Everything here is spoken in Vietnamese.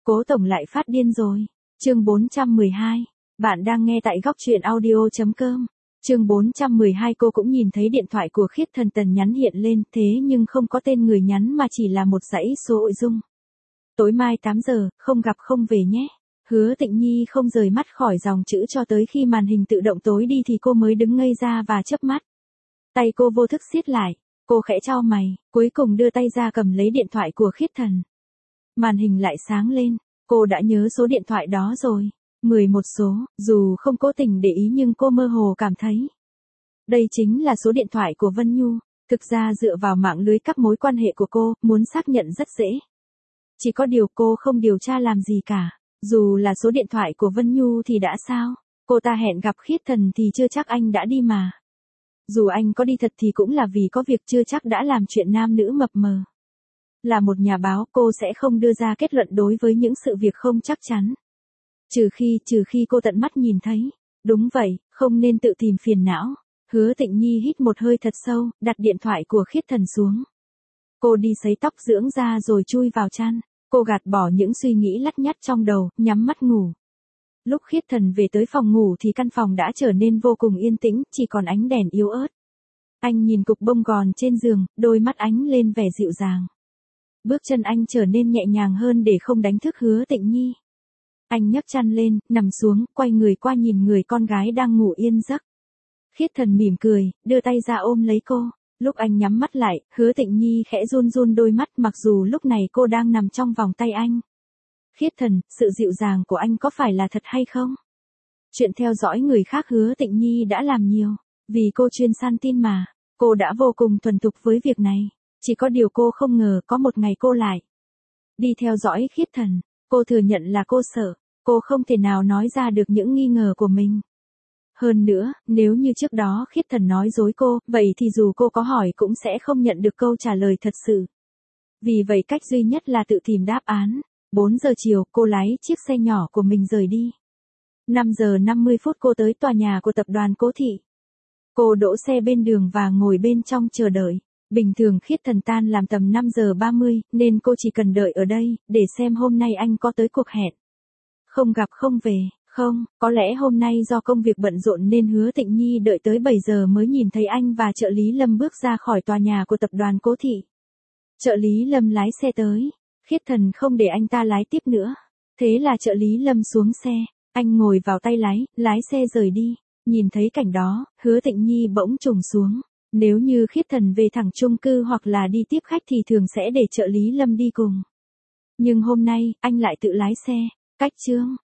Cố tổng lại phát điên rồi. Chương 412. Bạn đang nghe tại góc truyện audio.com. Chương 412. Cô cũng nhìn thấy điện thoại của Khiết Thần Tần nhắn hiện lên, thế nhưng không có tên người nhắn mà chỉ là một dãy số nội dung. Tối mai 8 giờ, không gặp không về nhé. Hứa Tịnh Nhi không rời mắt khỏi dòng chữ cho tới khi màn hình tự động tối đi thì cô mới đứng ngây ra và chớp mắt. Tay cô vô thức siết lại, cô khẽ chau mày, cuối cùng đưa tay ra cầm lấy điện thoại của Khiết Thần. Màn hình lại sáng lên, cô đã nhớ số điện thoại đó rồi. 11 số, dù không cố tình để ý nhưng cô mơ hồ cảm thấy. Đây chính là số điện thoại của Vân Nhu, thực ra dựa vào mạng lưới các mối quan hệ của cô, muốn xác nhận rất dễ. Chỉ có điều cô không điều tra làm gì cả, dù là số điện thoại của Vân Nhu thì đã sao, cô ta hẹn gặp Khiết Thần thì chưa chắc anh đã đi mà. Dù anh có đi thật thì cũng là vì có việc, chưa chắc đã làm chuyện nam nữ mập mờ. Là một nhà báo, cô sẽ không đưa ra kết luận đối với những sự việc không chắc chắn. Trừ khi cô tận mắt nhìn thấy. Đúng vậy, không nên tự tìm phiền não. Hứa Tịnh Nhi hít một hơi thật sâu, đặt điện thoại của Khiết Thần xuống. Cô đi sấy tóc dưỡng da rồi chui vào chăn. Cô gạt bỏ những suy nghĩ lắt nhắt trong đầu, nhắm mắt ngủ. Lúc Khiết Thần về tới phòng ngủ thì căn phòng đã trở nên vô cùng yên tĩnh, chỉ còn ánh đèn yếu ớt. Anh nhìn cục bông gòn trên giường, đôi mắt ánh lên vẻ dịu dàng. Bước chân anh trở nên nhẹ nhàng hơn để không đánh thức Hứa Tịnh Nhi. Anh nhấc chăn lên, nằm xuống, quay người qua nhìn người con gái đang ngủ yên giấc. Khiết Thần mỉm cười, đưa tay ra ôm lấy cô. Lúc anh nhắm mắt lại, Hứa Tịnh Nhi khẽ run run đôi mắt mặc dù lúc này cô đang nằm trong vòng tay anh. Khiết Thần, sự dịu dàng của anh có phải là thật hay không? Chuyện theo dõi người khác Hứa Tịnh Nhi đã làm nhiều. Vì cô chuyên săn tin mà, cô đã vô cùng thuần thục với việc này. Chỉ có điều cô không ngờ có một ngày cô lại đi theo dõi Khiết Thần. Cô thừa nhận là cô sợ, cô không thể nào nói ra được những nghi ngờ của mình. Hơn nữa, nếu như trước đó Khiết Thần nói dối cô, vậy thì dù cô có hỏi cũng sẽ không nhận được câu trả lời thật sự. Vì vậy cách duy nhất là tự tìm đáp án. 4 giờ chiều, cô lái chiếc xe nhỏ của mình rời đi. 5 giờ 50 phút cô tới tòa nhà của tập đoàn Cố Thị. Cô đỗ xe bên đường và ngồi bên trong chờ đợi. Bình thường Khiết Thần tan làm tầm 5 giờ 30, nên cô chỉ cần đợi ở đây, để xem hôm nay anh có tới cuộc hẹn. Không gặp không về, không, có lẽ hôm nay do công việc bận rộn nên Hứa Tịnh Nhi đợi tới 7 giờ mới nhìn thấy anh và trợ lý Lâm bước ra khỏi tòa nhà của tập đoàn Cố Thị. Trợ lý Lâm lái xe tới, Khiết Thần không để anh ta lái tiếp nữa. Thế là trợ lý Lâm xuống xe, anh ngồi vào tay lái xe rời đi. Nhìn thấy cảnh đó, Hứa Tịnh Nhi bỗng trùng xuống. Nếu như Khiết Thần về thẳng chung cư hoặc là đi tiếp khách thì thường sẽ để trợ lý Lâm đi cùng. Nhưng hôm nay, anh lại tự lái xe. Cách chương.